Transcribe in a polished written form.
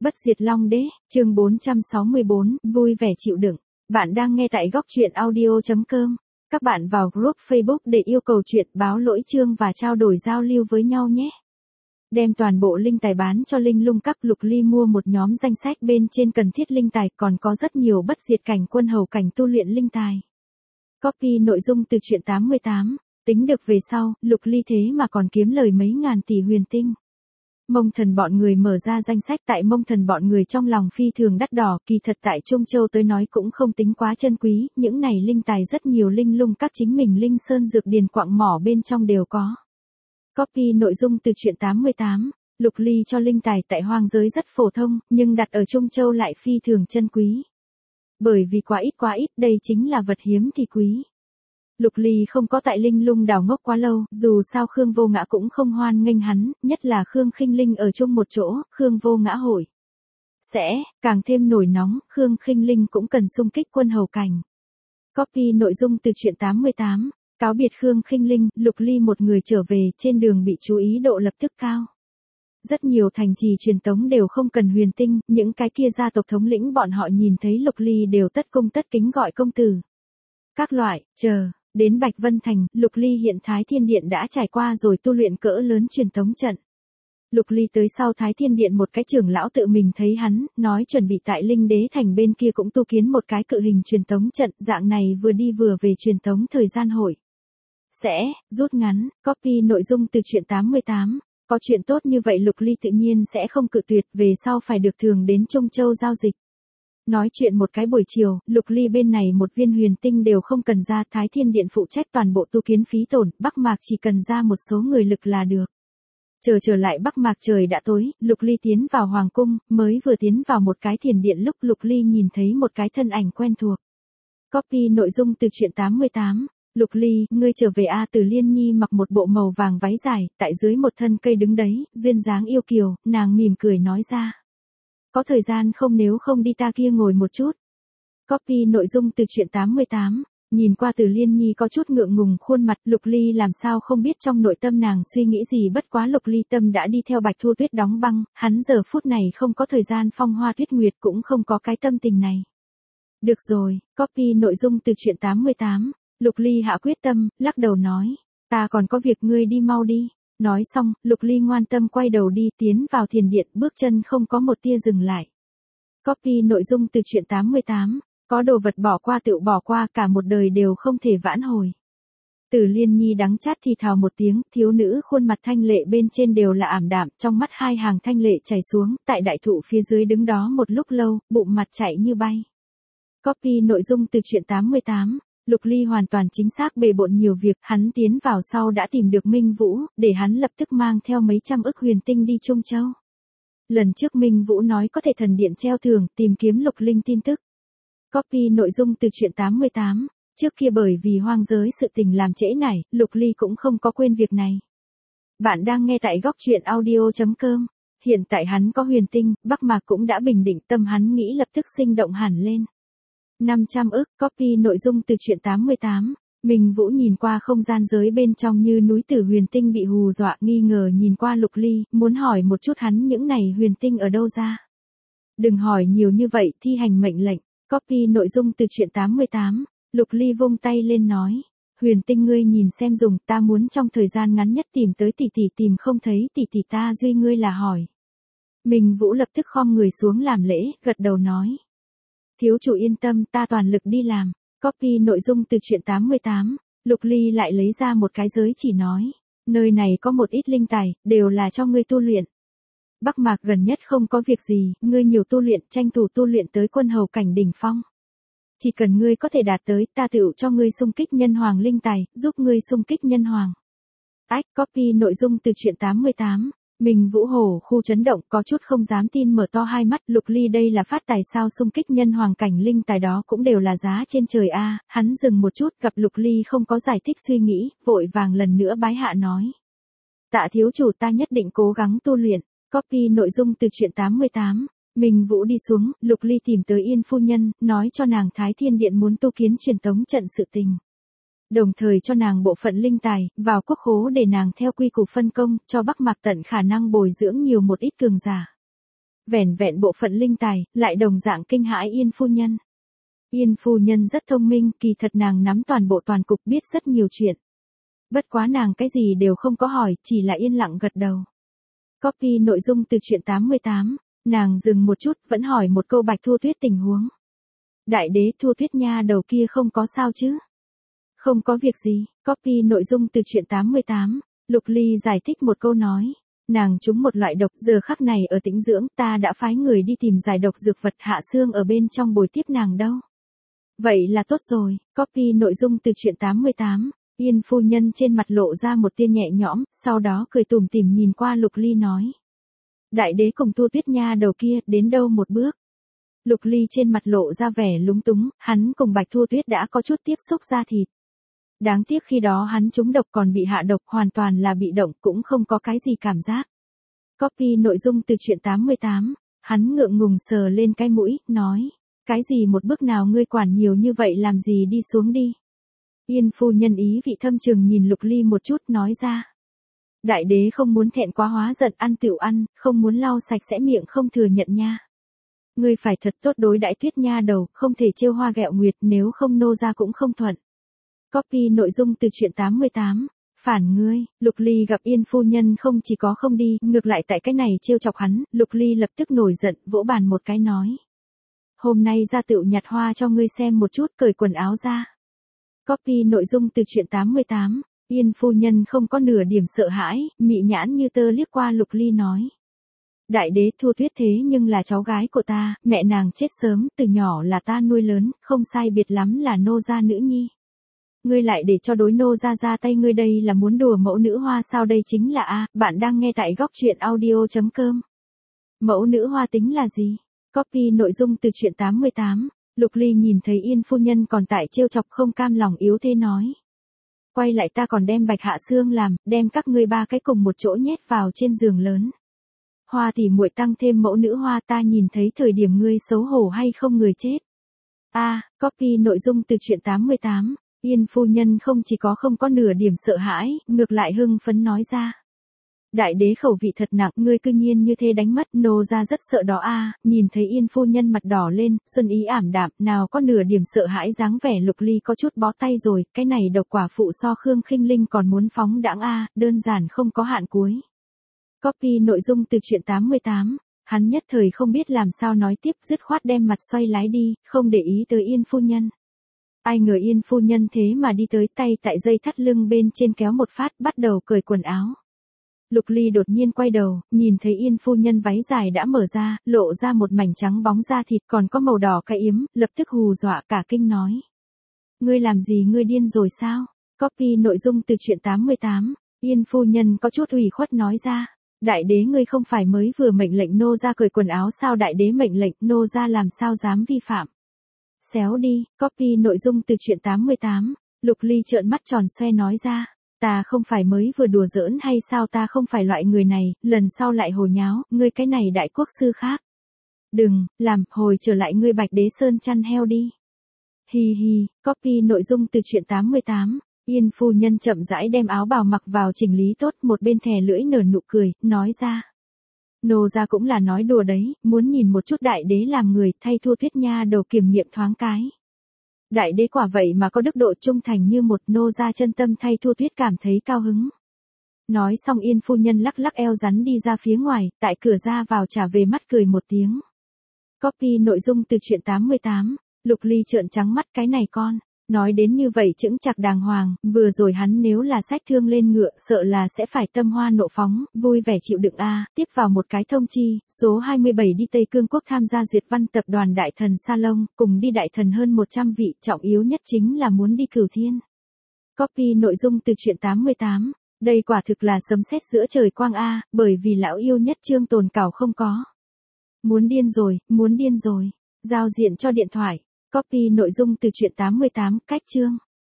Bất diệt Long Đế, chương 464, vui vẻ chịu đựng. Bạn đang nghe tại góc truyện audio.com. Các bạn vào group Facebook để yêu cầu chuyện, báo lỗi chương và trao đổi giao lưu với nhau nhé. Đem toàn bộ linh tài bán cho Linh Lung Các. Lục Ly mua một nhóm danh sách bên trên cần thiết linh tài, còn có rất nhiều bất diệt cảnh, quân hầu cảnh tu luyện linh tài. Copy nội dung từ truyện 88. Tính được về sau, Lục Ly thế mà còn kiếm lời mấy ngàn tỷ huyền tinh. Mông Thần bọn người mở ra danh sách, tại Mông Thần bọn người trong lòng phi thường đắt đỏ, kỳ thật tại Trung Châu tới nói cũng không tính quá chân quý, những này linh tài rất nhiều Linh Lung Các chính mình linh sơn dược điền quặng mỏ bên trong đều có. Copy nội dung từ truyện 88, Lục Ly cho linh tài tại hoang giới rất phổ thông, nhưng đặt ở Trung Châu lại phi thường chân quý. Bởi vì quá ít, đây chính là vật hiếm thì quý. Lục Ly không có tại Linh Lung đảo ngốc quá lâu, dù sao Khương Vô Ngã cũng không hoan nghênh hắn, nhất là Khương Khinh Linh ở chung một chỗ, Khương Vô Ngã hội sẽ càng thêm nổi nóng, Khương Khinh Linh cũng cần xung kích quân hầu cảnh. Copy nội dung từ truyện 88, cáo biệt Khương Khinh Linh, Lục Ly một người trở về, trên đường bị chú ý độ lập tức cao. Rất nhiều thành trì truyền tống đều không cần huyền tinh, những cái kia gia tộc thống lĩnh bọn họ nhìn thấy Lục Ly đều tất cung tất kính gọi công tử. Các loại, chờ. Đến Bạch Vân Thành, Lục Ly hiện Thái Thiên Điện đã trải qua rồi tu luyện cỡ lớn truyền tống trận. Lục Ly tới sau Thái Thiên Điện một cái trưởng lão tự mình thấy hắn, nói chuẩn bị tại Linh Đế Thành bên kia cũng tu kiến một cái cự hình truyền tống trận, dạng này vừa đi vừa về truyền tống thời gian hội sẽ rút ngắn. Copy nội dung từ truyện 88. Có chuyện tốt như vậy Lục Ly tự nhiên sẽ không cự tuyệt, về sau phải được thường đến Trung Châu giao dịch. Nói chuyện một cái buổi chiều, Lục Ly bên này một viên huyền tinh đều không cần ra, Thái Thiên Điện phụ trách toàn bộ tu kiến phí tổn, Bắc Mạc chỉ cần ra một số người lực là được. Trở lại Bắc Mạc trời đã tối, Lục Ly tiến vào hoàng cung, mới vừa tiến vào một cái thiền điện lúc Lục Ly nhìn thấy một cái thân ảnh quen thuộc. Copy nội dung từ truyện 88. Lục Ly, ngươi trở về a? Từ Liên Nhi mặc một bộ màu vàng váy dài, tại dưới một thân cây đứng đấy, duyên dáng yêu kiều, nàng mỉm cười nói ra. Có thời gian không, nếu không đi ta kia ngồi một chút. Copy nội dung từ truyện 88. Nhìn qua Từ Liên Nhi có chút ngượng ngùng khuôn mặt, Lục Ly làm sao không biết trong nội tâm nàng suy nghĩ gì, bất quá Lục Ly tâm đã đi theo Bạch Thu Tuyết đóng băng, hắn giờ phút này không có thời gian phong hoa tuyết nguyệt, cũng không có cái tâm tình này. Được rồi, copy nội dung từ truyện 88. Lục Ly hạ quyết tâm, lắc đầu nói, ta còn có việc, ngươi đi mau đi. Nói xong, Lục Ly ngoan tâm quay đầu đi, tiến vào thiền điện, bước chân không có một tia dừng lại. Copy nội dung từ truyện 88. Có đồ vật bỏ qua tự bỏ qua, cả một đời đều không thể vãn hồi. Từ Liên Nhi đắng chát thì thào một tiếng, thiếu nữ khuôn mặt thanh lệ bên trên đều là ảm đạm, trong mắt hai hàng thanh lệ chảy xuống, tại đại thụ phía dưới đứng đó một lúc lâu, bụng mặt chạy như bay. Copy nội dung từ truyện 88. Lục Ly hoàn toàn chính xác bề bộn nhiều việc, hắn tiến vào sau đã tìm được Minh Vũ, để hắn lập tức mang theo mấy trăm ức huyền tinh đi Trung Châu. Lần trước Minh Vũ nói có thể thần điện treo thưởng, tìm kiếm Lục Linh tin tức. Copy nội dung từ truyện 88. Trước kia bởi vì hoang giới sự tình làm trễ nải, Lục Ly cũng không có quên việc này. Bạn đang nghe tại góc truyện audio.com. Hiện tại hắn có huyền tinh, Bắc Mạc cũng đã bình định, tâm hắn nghĩ lập tức sinh động hẳn lên. 500 ức. Copy nội dung từ truyện 88. Minh Vũ nhìn qua không gian giới bên trong như núi tử huyền tinh bị hù dọa, nghi ngờ nhìn qua Lục Ly, muốn hỏi một chút hắn những này huyền tinh ở đâu ra. Đừng hỏi nhiều như vậy, thi hành mệnh lệnh. Copy nội dung từ truyện 88. Lục Ly vung tay lên nói, huyền tinh ngươi nhìn xem dùng, ta muốn trong thời gian ngắn nhất tìm tới tỷ tỷ, tìm không thấy tỷ tỷ ta duy ngươi là hỏi. Minh Vũ lập tức khom người xuống làm lễ, gật đầu nói. Thiếu chủ yên tâm, ta toàn lực đi làm. Copy nội dung từ truyện 88. Lục Ly lại lấy ra một cái giới chỉ nói, nơi này có một ít linh tài, đều là cho ngươi tu luyện. Bắc Mạc gần nhất không có việc gì, ngươi nhiều tu luyện, tranh thủ tu luyện tới quân hầu cảnh đỉnh phong. Chỉ cần ngươi có thể đạt tới, ta tựu cho ngươi xung kích nhân hoàng linh tài, giúp ngươi xung kích nhân hoàng. Copy nội dung từ truyện 88. Minh Vũ hổ khu chấn động, có chút không dám tin mở to hai mắt, Lục Ly đây là phát tài sao, xung kích nhân hoàng cảnh linh tài đó cũng đều là giá trên trời a. Hắn dừng một chút, gặp Lục Ly không có giải thích suy nghĩ, vội vàng lần nữa bái hạ nói. Tạ thiếu chủ, ta nhất định cố gắng tu luyện. Copy nội dung từ truyện 88. Minh Vũ đi xuống, Lục Ly tìm tới Yên phu nhân, nói cho nàng Thái Thiên Điện muốn tu kiến truyền tống trận sự tình. Đồng thời cho nàng bộ phận linh tài, vào quốc khố để nàng theo quy củ phân công, cho Bắc Mạc tận khả năng bồi dưỡng nhiều một ít cường giả. Vẻn vẹn bộ phận linh tài, lại đồng dạng kinh hãi Yên phu nhân. Yên phu nhân rất thông minh, kỳ thật nàng nắm toàn bộ toàn cục biết rất nhiều chuyện. Bất quá nàng cái gì đều không có hỏi, chỉ là yên lặng gật đầu. Copy nội dung từ truyện 88, nàng dừng một chút, vẫn hỏi một câu Bạch Thu Tuyết tình huống. Đại đế Thu Tuyết nha đầu kia không có sao chứ? Không có việc gì, copy nội dung từ truyện 88, Lục Ly giải thích một câu nói. Nàng trúng một loại độc, giờ khắc này ở tĩnh dưỡng, ta đã phái người đi tìm giải độc dược vật, Hạ Sương ở bên trong bồi tiếp nàng đâu. Vậy là tốt rồi, copy nội dung từ truyện 88, Yên phu nhân trên mặt lộ ra một tia nhẹ nhõm, sau đó cười tủm tỉm nhìn qua Lục Ly nói. Đại đế cùng Thu Tuyết nha đầu kia, đến đâu một bước? Lục Ly trên mặt lộ ra vẻ lúng túng, hắn cùng Bạch Thu Tuyết đã có chút tiếp xúc da thịt. Đáng tiếc khi đó hắn trúng độc còn bị hạ độc, hoàn toàn là bị động, cũng không có cái gì cảm giác. Copy nội dung từ truyện 88, hắn ngượng ngùng sờ lên cái mũi, nói. Cái gì một bước nào ngươi quản nhiều như vậy làm gì, đi xuống đi. Yên phu nhân ý vị thâm trường nhìn Lục Ly một chút, nói ra. Đại đế không muốn thẹn quá hóa giận, ăn tựu ăn, không muốn lau sạch sẽ miệng không thừa nhận nha. Ngươi phải thật tốt đối đãi Tuyết nha đầu, không thể trêu hoa ghẹo nguyệt, nếu không nô gia cũng không thuận. Copy nội dung từ truyện 88, phản ngươi. Lục Ly gặp Yên phu nhân không chỉ có không đi, ngược lại tại cái này trêu chọc hắn, Lục Ly lập tức nổi giận, vỗ bàn một cái nói. Hôm nay ra tựu nhặt hoa cho ngươi xem một chút, cởi quần áo ra. Copy nội dung từ truyện 88, Yên phu nhân không có nửa điểm sợ hãi, mị nhãn như tơ liếc qua Lục Ly nói. Đại đế Thu Tuyết thế nhưng là cháu gái của ta, mẹ nàng chết sớm, từ nhỏ là ta nuôi lớn, không sai biệt lắm là nô gia nữ nhi. Ngươi lại để cho đối nô gia ra tay, ngươi đây là muốn đùa mẫu nữ hoa sao? Đây chính là a, bạn đang nghe tại góc truyện audio.com. Mẫu nữ hoa tính là gì? Copy nội dung từ truyện 88, Lục Ly nhìn thấy Yên phu nhân còn tại trêu chọc không cam lòng yếu thế nói. Quay lại ta còn đem Bạch Hạ Sương làm, đem các ngươi ba cái cùng một chỗ nhét vào trên giường lớn. Hoa thì muội tăng thêm mẫu nữ hoa, ta nhìn thấy thời điểm ngươi xấu hổ hay không người chết. Copy nội dung từ truyện 88, Yên phu nhân không chỉ có không có nửa điểm sợ hãi, ngược lại hưng phấn nói ra. Đại đế khẩu vị thật nặng, ngươi cư nhiên như thế đánh mất, nô gia rất sợ đó nhìn thấy Yên phu nhân mặt đỏ lên, xuân ý ảm đạm, nào có nửa điểm sợ hãi dáng vẻ. Lục Ly có chút bó tay rồi, cái này độc quả phụ so Khương Khinh Linh còn muốn phóng đãng đơn giản không có hạn cuối. Copy nội dung từ truyện 88, hắn nhất thời không biết làm sao nói tiếp, dứt khoát đem mặt xoay lái đi, không để ý tới Yên phu nhân. Ai ngờ Yên phu nhân thế mà đi tới, tay tại dây thắt lưng bên trên kéo một phát, bắt đầu cởi quần áo. Lục Ly đột nhiên quay đầu, nhìn thấy Yên phu nhân váy dài đã mở ra, lộ ra một mảnh trắng bóng da thịt còn có màu đỏ cái yếm, lập tức hù dọa cả kinh nói. Ngươi làm gì, ngươi điên rồi sao? Copy nội dung từ truyện 88, Yên phu nhân có chút ủy khuất nói ra. Đại đế ngươi không phải mới vừa mệnh lệnh nô gia cởi quần áo sao? Đại đế mệnh lệnh, nô gia làm sao dám vi phạm? Xéo đi, copy nội dung từ truyện 88, Lục Ly trợn mắt tròn xoe nói ra. Ta không phải mới vừa đùa giỡn hay sao? Ta không phải loại người này, lần sau lại hồ nháo, ngươi cái này đại quốc sư khác. Đừng, làm, hồi trở lại ngươi Bạch Đế Sơn chăn heo đi. Hi hi, copy nội dung từ truyện 88, Yên phu nhân chậm rãi đem áo bào mặc vào chỉnh lý tốt, một bên thè lưỡi nở nụ cười, nói ra. Nô gia cũng là nói đùa đấy, muốn nhìn một chút đại đế làm người, thay Thu Tuyết nha đầu kiểm nghiệm thoáng cái. Đại đế quả vậy mà có đức độ trung thành như một, nô gia chân tâm thay Thu Tuyết cảm thấy cao hứng. Nói xong Yên phu nhân lắc lắc eo rắn đi ra phía ngoài, tại cửa ra vào trả về mắt cười một tiếng. Copy nội dung từ truyện 88, Lục Ly trợn trắng mắt, cái này con. Nói đến như vậy chững chạc đàng hoàng, vừa rồi hắn nếu là xách thương lên ngựa, sợ là sẽ phải tâm hoa nộ phóng, vui vẻ chịu đựng tiếp vào một cái thông chi, số 27 đi Tây Cương Quốc tham gia Duyệt Văn tập đoàn Đại Thần Salon, cùng đi đại thần hơn 100 vị, trọng yếu nhất chính là muốn đi Cửu Thiên. Copy nội dung từ truyện 88, đây quả thực là sấm sét giữa trời quang bởi vì lão yêu nhất Trương Tồn Cảo không có. Muốn điên rồi, giao diện cho điện thoại. Copy nội dung từ truyện 88, cách chương.